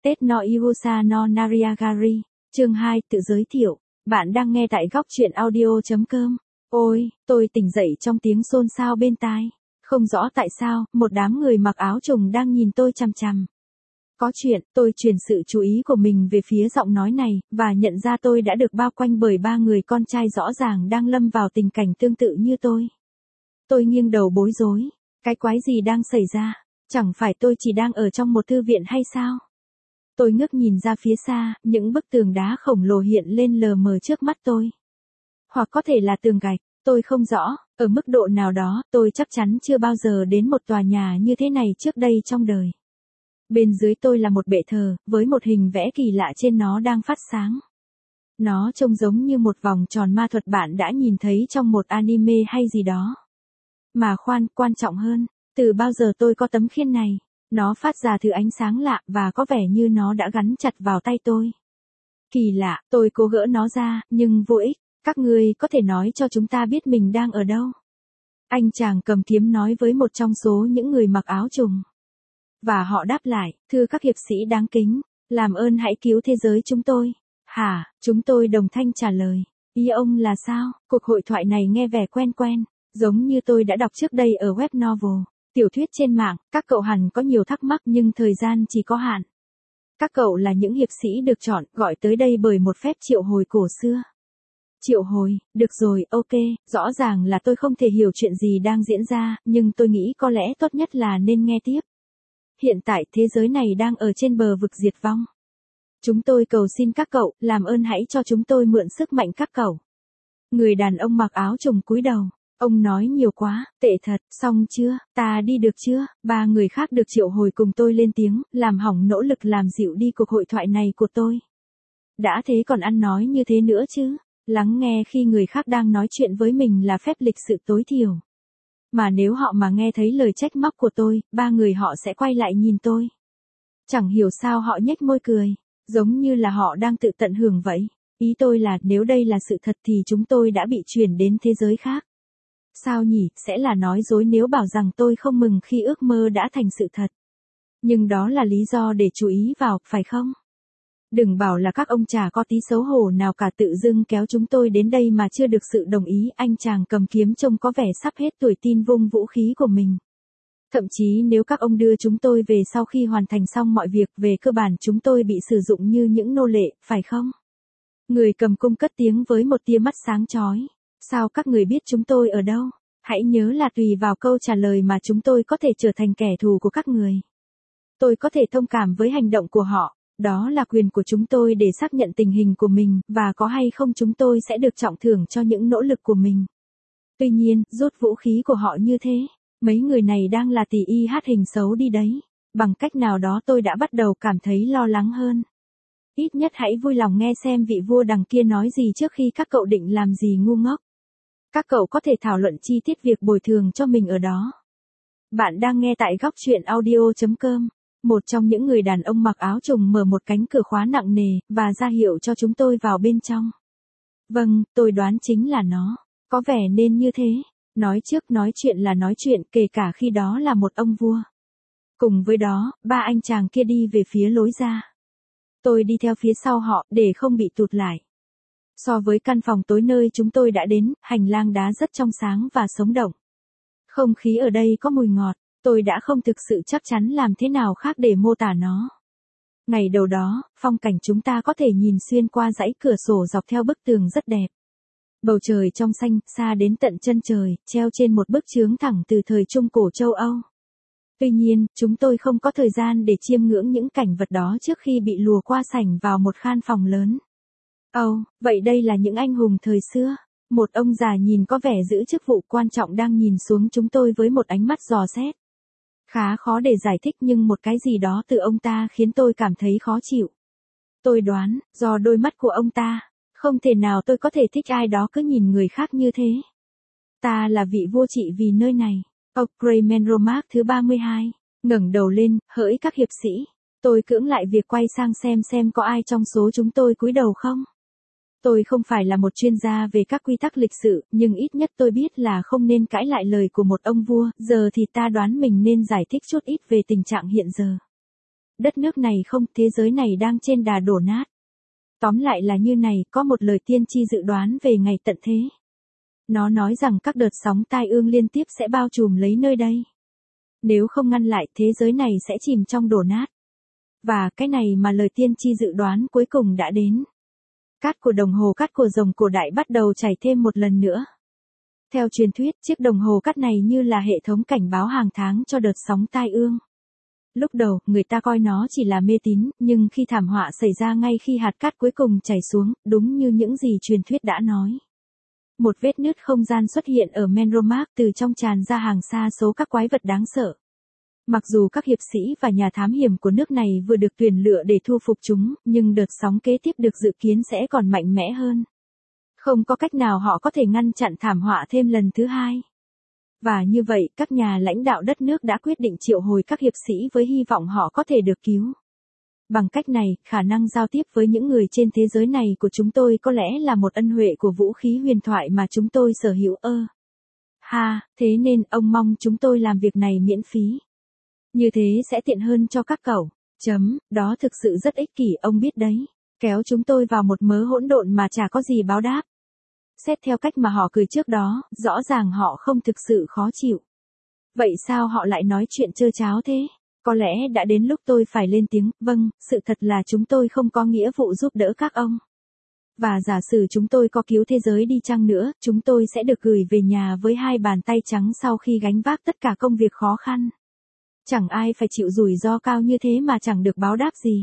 Tết no Ihusa no Nariagari, chương 2, tự giới thiệu. Bạn đang nghe tại góc truyện audio.com. Ôi, tôi tỉnh dậy trong tiếng xôn xao bên tai. Không rõ tại sao, một đám người mặc áo trùng đang nhìn tôi chằm chằm. Có chuyện, tôi chuyển sự chú ý của mình về phía giọng nói này, và nhận ra tôi đã được bao quanh bởi ba người con trai rõ ràng đang lâm vào tình cảnh tương tự như tôi. Tôi nghiêng đầu bối rối. Cái quái gì đang xảy ra? Chẳng phải tôi chỉ đang ở trong một thư viện hay sao? Tôi ngước nhìn ra phía xa, những bức tường đá khổng lồ hiện lên lờ mờ trước mắt tôi. Hoặc có thể là tường gạch, tôi không rõ, ở mức độ nào đó, tôi chắc chắn chưa bao giờ đến một tòa nhà như thế này trước đây trong đời. Bên dưới tôi là một bệ thờ, với một hình vẽ kỳ lạ trên nó đang phát sáng. Nó trông giống như một vòng tròn ma thuật bạn đã nhìn thấy trong một anime hay gì đó. Mà khoan, quan trọng hơn, từ bao giờ tôi có tấm khiên này? Nó phát ra thứ ánh sáng lạ và có vẻ như nó đã gắn chặt vào tay tôi. Kỳ lạ, tôi cố gỡ nó ra, nhưng vô ích. Các ngươi có thể nói cho chúng ta biết mình đang ở đâu? Anh chàng cầm kiếm nói với một trong số những người mặc áo trùng. Và họ đáp lại, thưa các hiệp sĩ đáng kính, làm ơn hãy cứu thế giới chúng tôi. Hả, chúng tôi đồng thanh trả lời. Ý ông là sao? Cuộc hội thoại này nghe vẻ quen quen, giống như tôi đã đọc trước đây ở web novel. Tiểu thuyết trên mạng, các cậu hẳn có nhiều thắc mắc nhưng thời gian chỉ có hạn. Các cậu là những hiệp sĩ được chọn, gọi tới đây bởi một phép triệu hồi cổ xưa. Triệu hồi, được rồi, ok, rõ ràng là tôi không thể hiểu chuyện gì đang diễn ra, nhưng tôi nghĩ có lẽ tốt nhất là nên nghe tiếp. Hiện tại thế giới này đang ở trên bờ vực diệt vong. Chúng tôi cầu xin các cậu, làm ơn hãy cho chúng tôi mượn sức mạnh các cậu. Người đàn ông mặc áo trùng cúi đầu. Ông nói nhiều quá, tệ thật, xong chưa, ta đi được chưa? Ba người khác được triệu hồi cùng tôi lên tiếng, làm hỏng nỗ lực làm dịu đi cuộc hội thoại này của tôi. Đã thế còn ăn nói như thế nữa chứ? Lắng nghe khi người khác đang nói chuyện với mình là phép lịch sự tối thiểu. Mà nếu họ mà nghe thấy lời trách móc của tôi, ba người họ sẽ quay lại nhìn tôi. Chẳng hiểu sao họ nhếch môi cười, giống như là họ đang tự tận hưởng vậy. Ý tôi là nếu đây là sự thật thì chúng tôi đã bị chuyển đến thế giới khác. Sao nhỉ, sẽ là nói dối nếu bảo rằng tôi không mừng khi ước mơ đã thành sự thật. Nhưng đó là lý do để chú ý vào, phải không? Đừng bảo là các ông chả có tí xấu hổ nào cả tự dưng kéo chúng tôi đến đây mà chưa được sự đồng ý. Anh chàng cầm kiếm trông có vẻ sắp hết tuổi tin vung vũ khí của mình. Thậm chí nếu các ông đưa chúng tôi về sau khi hoàn thành xong mọi việc, về cơ bản chúng tôi bị sử dụng như những nô lệ, phải không? Người cầm cung cất tiếng với một tia mắt sáng chói. Sao các người biết chúng tôi ở đâu? Hãy nhớ là tùy vào câu trả lời mà chúng tôi có thể trở thành kẻ thù của các người. Tôi có thể thông cảm với hành động của họ, đó là quyền của chúng tôi để xác nhận tình hình của mình, và có hay không chúng tôi sẽ được trọng thưởng cho những nỗ lực của mình. Tuy nhiên, rút vũ khí của họ như thế, mấy người này đang là tỷ y hát hình xấu đi đấy. Bằng cách nào đó tôi đã bắt đầu cảm thấy lo lắng hơn. Ít nhất hãy vui lòng nghe xem vị vua đằng kia nói gì trước khi các cậu định làm gì ngu ngốc. Các cậu có thể thảo luận chi tiết việc bồi thường cho mình ở đó. Bạn đang nghe tại góc truyện audio.com. Một trong những người đàn ông mặc áo trùng mở một cánh cửa khóa nặng nề, và ra hiệu cho chúng tôi vào bên trong. Vâng, tôi đoán chính là nó. Có vẻ nên như thế. Nói trước nói chuyện là nói chuyện, kể cả khi đó là một ông vua. Cùng với đó, ba anh chàng kia đi về phía lối ra. Tôi đi theo phía sau họ, để không bị tụt lại. So với căn phòng tối nơi chúng tôi đã đến, hành lang đá rất trong sáng và sống động. Không khí ở đây có mùi ngọt, tôi đã không thực sự chắc chắn làm thế nào khác để mô tả nó. Ngày đầu đó, phong cảnh chúng ta có thể nhìn xuyên qua dãy cửa sổ dọc theo bức tường rất đẹp. Bầu trời trong xanh, xa đến tận chân trời, treo trên một bức chướng thẳng từ thời Trung Cổ châu Âu. Tuy nhiên, chúng tôi không có thời gian để chiêm ngưỡng những cảnh vật đó trước khi bị lùa qua sảnh vào một khan phòng lớn. Vậy đây là những anh hùng thời xưa. Một ông già nhìn có vẻ giữ chức vụ quan trọng đang nhìn xuống chúng tôi với một ánh mắt dò xét. Khá khó để giải thích nhưng một cái gì đó từ ông ta khiến tôi cảm thấy khó chịu. Tôi đoán, do đôi mắt của ông ta, không thể nào tôi có thể thích ai đó cứ nhìn người khác như thế. Ta là vị vua trị vì nơi này. Kramenromark thứ 32, ngẩng đầu lên, hỡi các hiệp sĩ. Tôi cưỡng lại việc quay sang xem có ai trong số chúng tôi cúi đầu không. Tôi không phải là một chuyên gia về các quy tắc lịch sự, nhưng ít nhất tôi biết là không nên cãi lại lời của một ông vua. Giờ thì ta đoán mình nên giải thích chút ít về tình trạng hiện giờ. đất nước này không, thế giới này đang trên đà đổ nát. Tóm lại là như này, có một lời tiên tri dự đoán về ngày tận thế. Nó nói rằng các đợt sóng tai ương liên tiếp sẽ bao trùm lấy nơi đây. Nếu không ngăn lại, thế giới này sẽ chìm trong đổ nát. Và cái này mà lời tiên tri dự đoán cuối cùng đã đến. Cát của đồng hồ cát của rồng cổ đại bắt đầu chảy thêm một lần nữa. Theo truyền thuyết, chiếc đồng hồ cát này như là hệ thống cảnh báo hàng tháng cho đợt sóng tai ương. Lúc đầu, người ta coi nó chỉ là mê tín, nhưng khi thảm họa xảy ra ngay khi hạt cát cuối cùng chảy xuống, đúng như những gì truyền thuyết đã nói. Một vết nứt không gian xuất hiện ở Menromark, từ trong tràn ra hàng xa số các quái vật đáng sợ. Mặc dù các hiệp sĩ và nhà thám hiểm của nước này vừa được tuyển lựa để thu phục chúng, nhưng đợt sóng kế tiếp được dự kiến sẽ còn mạnh mẽ hơn. Không có cách nào họ có thể ngăn chặn thảm họa thêm lần thứ hai. Và như vậy, các nhà lãnh đạo đất nước đã quyết định triệu hồi các hiệp sĩ với hy vọng họ có thể được cứu. Bằng cách này, khả năng giao tiếp với những người trên thế giới này của chúng tôi có lẽ là một ân huệ của vũ khí huyền thoại mà chúng tôi sở hữu. Thế nên ông mong chúng tôi làm việc này miễn phí. Như thế sẽ tiện hơn cho các cậu. Đó thực sự rất ích kỷ, ông biết đấy. Kéo chúng tôi vào một mớ hỗn độn mà chả có gì báo đáp. Xét theo cách mà họ cười trước đó, rõ ràng họ không thực sự khó chịu. Vậy sao họ lại nói chuyện trơ tráo thế? Có lẽ đã đến lúc tôi phải lên tiếng. Vâng, sự thật là chúng tôi không có nghĩa vụ giúp đỡ các ông. Và giả sử chúng tôi có cứu thế giới đi chăng nữa, chúng tôi sẽ được gửi về nhà với hai bàn tay trắng sau khi gánh vác tất cả công việc khó khăn. Chẳng ai phải chịu rủi ro cao như thế mà chẳng được báo đáp gì.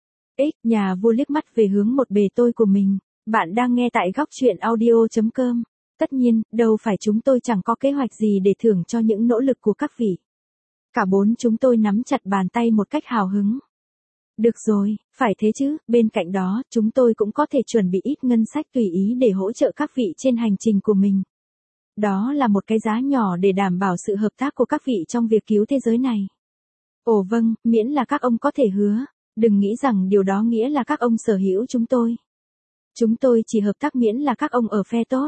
Nhà vua liếc mắt về hướng một bề tôi của mình. Bạn đang nghe tại góc truyện audio.com. Tất nhiên, đâu phải chúng tôi chẳng có kế hoạch gì để thưởng cho những nỗ lực của các vị. Cả bốn chúng tôi nắm chặt bàn tay một cách hào hứng. Được rồi, phải thế chứ, bên cạnh đó, chúng tôi cũng có thể chuẩn bị ít ngân sách tùy ý để hỗ trợ các vị trên hành trình của mình. Đó là một cái giá nhỏ để đảm bảo sự hợp tác của các vị trong việc cứu thế giới này. Ồ vâng, miễn là các ông có thể hứa. Đừng nghĩ rằng điều đó nghĩa là các ông sở hữu chúng tôi. Chúng tôi chỉ hợp tác miễn là các ông ở phe tốt.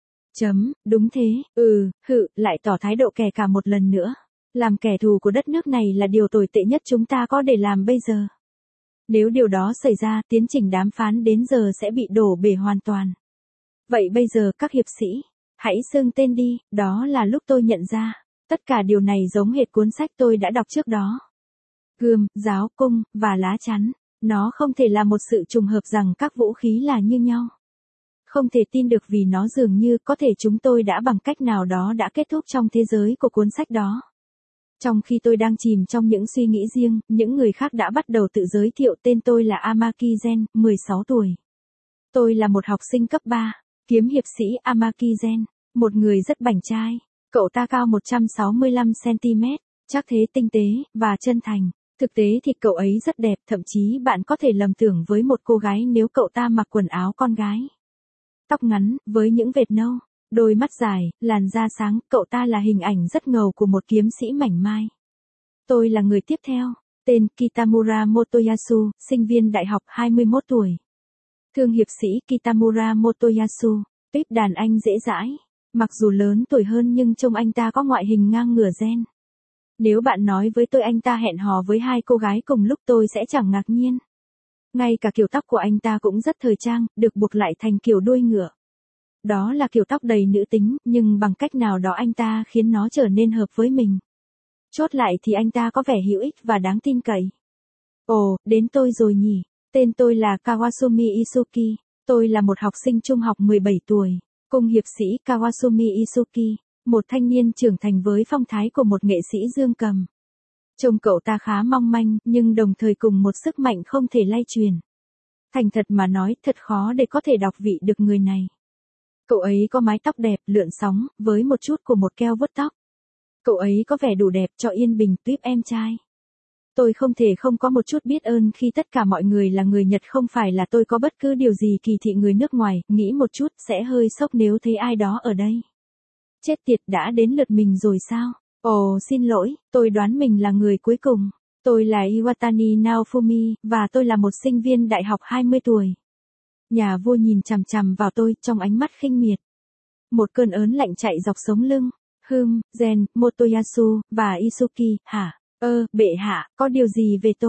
Đúng thế, lại tỏ thái độ kẻ cả một lần nữa. Làm kẻ thù của đất nước này là điều tồi tệ nhất chúng ta có để làm bây giờ. Nếu điều đó xảy ra, tiến trình đàm phán đến giờ sẽ bị đổ bể hoàn toàn. Vậy bây giờ các hiệp sĩ, hãy xưng tên đi, đó là lúc tôi nhận ra. Tất cả điều này giống hệt cuốn sách tôi đã đọc trước đó. Gươm, giáo, cung, và lá chắn. Nó không thể là một sự trùng hợp rằng các vũ khí là như nhau. Không thể tin được vì nó dường như có thể chúng tôi đã bằng cách nào đó đã kết thúc trong thế giới của cuốn sách đó. Trong khi tôi đang chìm trong những suy nghĩ riêng, những người khác đã bắt đầu tự giới thiệu. Tên tôi là Amaki Gen, 16 tuổi. Tôi là một học sinh cấp 3, kiếm hiệp sĩ Amaki Gen, một người rất bảnh trai. Cậu ta cao 165cm, chắc thế, tinh tế, và chân thành. Thực tế thì cậu ấy rất đẹp, thậm chí bạn có thể lầm tưởng với một cô gái nếu cậu ta mặc quần áo con gái. Tóc ngắn, với những vệt nâu, đôi mắt dài, làn da sáng, cậu ta là hình ảnh rất ngầu của một kiếm sĩ mảnh mai. Tôi là người tiếp theo, tên Kitamura Motoyasu, sinh viên đại học 21 tuổi. Thương hiệp sĩ Kitamura Motoyasu, tuyếp đàn anh dễ dãi. Mặc dù lớn tuổi hơn nhưng trông anh ta có ngoại hình ngang ngửa Gen. Nếu bạn nói với tôi anh ta hẹn hò với hai cô gái cùng lúc tôi sẽ chẳng ngạc nhiên. Ngay cả kiểu tóc của anh ta cũng rất thời trang, được buộc lại thành kiểu đuôi ngựa. Đó là kiểu tóc đầy nữ tính, nhưng bằng cách nào đó anh ta khiến nó trở nên hợp với mình. Chốt lại thì anh ta có vẻ hữu ích và đáng tin cậy. Ồ, đến tôi rồi nhỉ. Tên tôi là Kawasumi Isuki. Tôi là một học sinh trung học 17 tuổi. Cùng hiệp sĩ Kawasumi Isuki, một thanh niên trưởng thành với phong thái của một nghệ sĩ dương cầm. Trông cậu ta khá mong manh, nhưng đồng thời cùng một sức mạnh không thể lay truyền. Thành thật mà nói, thật khó để có thể đọc vị được người này. Cậu ấy có mái tóc đẹp, lượn sóng, với một chút của một keo vuốt tóc. Cậu ấy có vẻ đủ đẹp cho yên bình tuyếp em trai. Tôi không thể không có một chút biết ơn khi tất cả mọi người là người Nhật, không phải là tôi có bất cứ điều gì kỳ thị người nước ngoài, nghĩ một chút sẽ hơi sốc nếu thấy ai đó ở đây. Chết tiệt, đã đến lượt mình rồi sao? Ồ, xin lỗi, tôi đoán mình là người cuối cùng. Tôi là Iwatani Naofumi, và tôi là một sinh viên đại học 20 tuổi. Nhà vua nhìn chằm chằm vào tôi trong ánh mắt khinh miệt. Một cơn ớn lạnh chạy dọc sống lưng. Gen, Motoyasu, và Isuki, hả? Bệ hạ, có điều gì về tôi?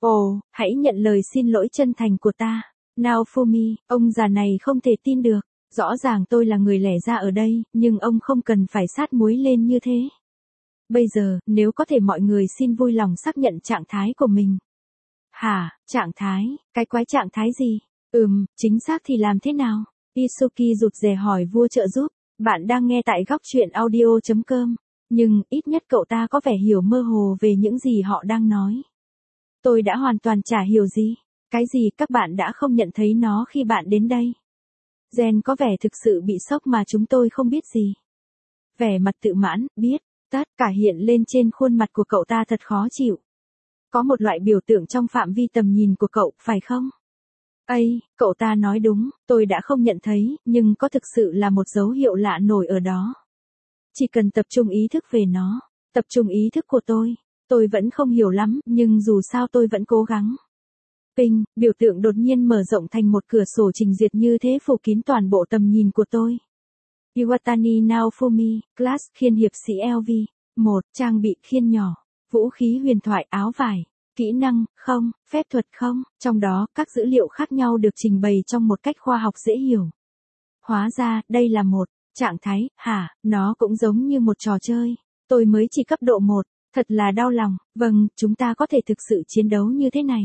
Ồ, hãy nhận lời xin lỗi chân thành của ta. Naofumi, ông già này không thể tin được. Rõ ràng tôi là người lẻ ra ở đây, nhưng ông không cần phải sát muối lên như thế. Bây giờ, nếu có thể mọi người xin vui lòng xác nhận trạng thái của mình. Hả, trạng thái, cái quái trạng thái gì? Chính xác thì làm thế nào? Isuki rụt rè hỏi vua trợ giúp. Bạn đang nghe tại góc truyện audio.com. Nhưng, ít nhất cậu ta có vẻ hiểu mơ hồ về những gì họ đang nói. Tôi đã hoàn toàn chả hiểu gì. Cái gì các bạn đã không nhận thấy nó khi bạn đến đây? Gen có vẻ thực sự bị sốc mà chúng tôi không biết gì. Vẻ mặt tự mãn, biết, tất cả hiện lên trên khuôn mặt của cậu ta thật khó chịu. Có một loại biểu tượng trong phạm vi tầm nhìn của cậu, phải không? Cậu ta nói đúng, tôi đã không nhận thấy, nhưng có thực sự là một dấu hiệu lạ nổi ở đó. Chỉ cần tập trung ý thức về nó, tập trung ý thức của tôi vẫn không hiểu lắm, nhưng dù sao tôi vẫn cố gắng. Ping, biểu tượng đột nhiên mở rộng thành một cửa sổ trình duyệt như thế phủ kín toàn bộ tầm nhìn của tôi. Iwatani Naofumi, class khiên hiệp sĩ LV. 1. Trang bị khiên nhỏ. Vũ khí huyền thoại áo vải. Kỹ năng, không, phép thuật không, trong đó các dữ liệu khác nhau được trình bày trong một cách khoa học dễ hiểu. Hóa ra, đây là một trạng thái, nó cũng giống như một trò chơi. Tôi mới chỉ cấp độ 1, thật là đau lòng, vâng, chúng ta có thể thực sự chiến đấu như thế này.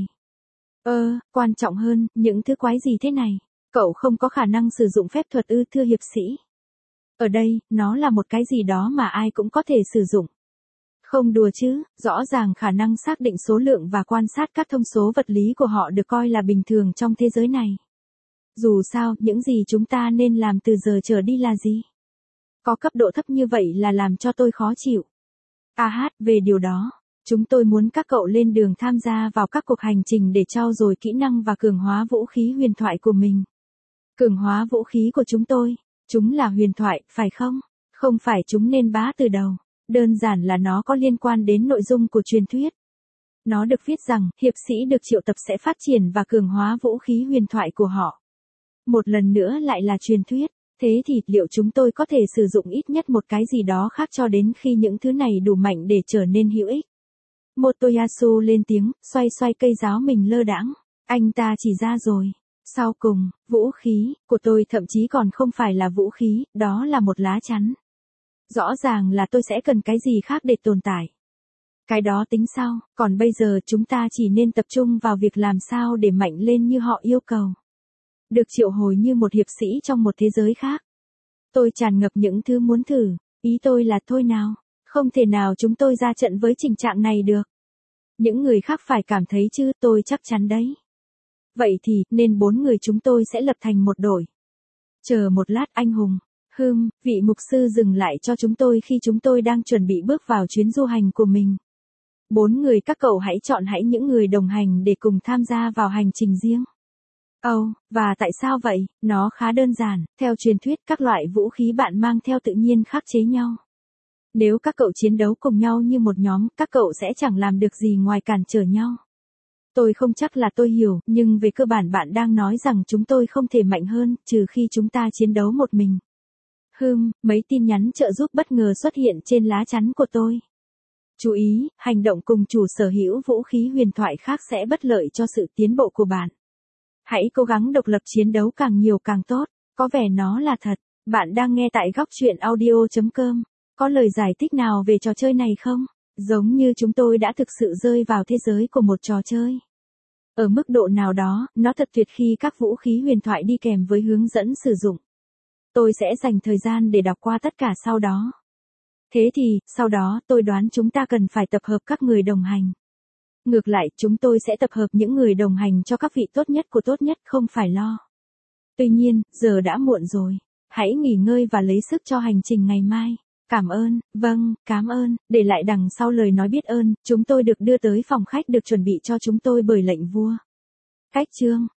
Quan trọng hơn, những thứ quái gì thế này? Cậu không có khả năng sử dụng phép thuật ư thưa hiệp sĩ? Ở đây, nó là một cái gì đó mà ai cũng có thể sử dụng. Không đùa chứ, rõ ràng khả năng xác định số lượng và quan sát các thông số vật lý của họ được coi là bình thường trong thế giới này. Dù sao, những gì chúng ta nên làm từ giờ trở đi là gì? Có cấp độ thấp như vậy là làm cho tôi khó chịu. Về điều đó, chúng tôi muốn các cậu lên đường tham gia vào các cuộc hành trình để trau dồi kỹ năng và cường hóa vũ khí huyền thoại của mình. Cường hóa vũ khí của chúng là huyền thoại, phải không? Không phải chúng nên bá từ đầu. Đơn giản là nó có liên quan đến nội dung của truyền thuyết. Nó được viết rằng, hiệp sĩ được triệu tập sẽ phát triển và cường hóa vũ khí huyền thoại của họ. Một lần nữa lại là truyền thuyết. Thế thì, liệu chúng tôi có thể sử dụng ít nhất một cái gì đó khác cho đến khi những thứ này đủ mạnh để trở nên hữu ích? Motoyasu lên tiếng, xoay xoay cây giáo mình lơ đãng. Anh ta chỉ ra rồi. Sau cùng, vũ khí của tôi thậm chí còn không phải là vũ khí, đó là một lá chắn. Rõ ràng là tôi sẽ cần cái gì khác để tồn tại. Cái đó tính sau, còn bây giờ chúng ta chỉ nên tập trung vào việc làm sao để mạnh lên như họ yêu cầu. Được triệu hồi như một hiệp sĩ trong một thế giới khác. Tôi tràn ngập những thứ muốn thử, ý tôi là thôi nào, không thể nào chúng tôi ra trận với tình trạng này được. Những người khác phải cảm thấy chứ, tôi chắc chắn đấy. Vậy thì, nên 4 người chúng tôi sẽ lập thành một đội. Chờ một lát anh hùng. Vị mục sư dừng lại cho chúng tôi khi chúng tôi đang chuẩn bị bước vào chuyến du hành của mình. 4 người các cậu hãy chọn những người đồng hành để cùng tham gia vào hành trình riêng. Và tại sao vậy? Nó khá đơn giản, theo truyền thuyết các loại vũ khí bạn mang theo tự nhiên khắc chế nhau. Nếu các cậu chiến đấu cùng nhau như một nhóm, các cậu sẽ chẳng làm được gì ngoài cản trở nhau. Tôi không chắc là tôi hiểu, nhưng về cơ bản bạn đang nói rằng chúng tôi không thể mạnh hơn, trừ khi chúng ta chiến đấu một mình. Mấy tin nhắn trợ giúp bất ngờ xuất hiện trên lá chắn của tôi. Chú ý, hành động cùng chủ sở hữu vũ khí huyền thoại khác sẽ bất lợi cho sự tiến bộ của bạn. Hãy cố gắng độc lập chiến đấu càng nhiều càng tốt, có vẻ nó là thật. Bạn đang nghe tại góc truyện audio.com. Có lời giải thích nào về trò chơi này không? Giống như chúng tôi đã thực sự rơi vào thế giới của một trò chơi. Ở mức độ nào đó, nó thật tuyệt khi các vũ khí huyền thoại đi kèm với hướng dẫn sử dụng. Tôi sẽ dành thời gian để đọc qua tất cả sau đó. Thế thì, sau đó, tôi đoán chúng ta cần phải tập hợp các người đồng hành. Ngược lại, chúng tôi sẽ tập hợp những người đồng hành cho các vị tốt nhất của tốt nhất, không phải lo. Tuy nhiên, giờ đã muộn rồi. Hãy nghỉ ngơi và lấy sức cho hành trình ngày mai. Cảm ơn, cảm ơn. Để lại đằng sau lời nói biết ơn, chúng tôi được đưa tới phòng khách được chuẩn bị cho chúng tôi bởi lệnh vua. Cách chương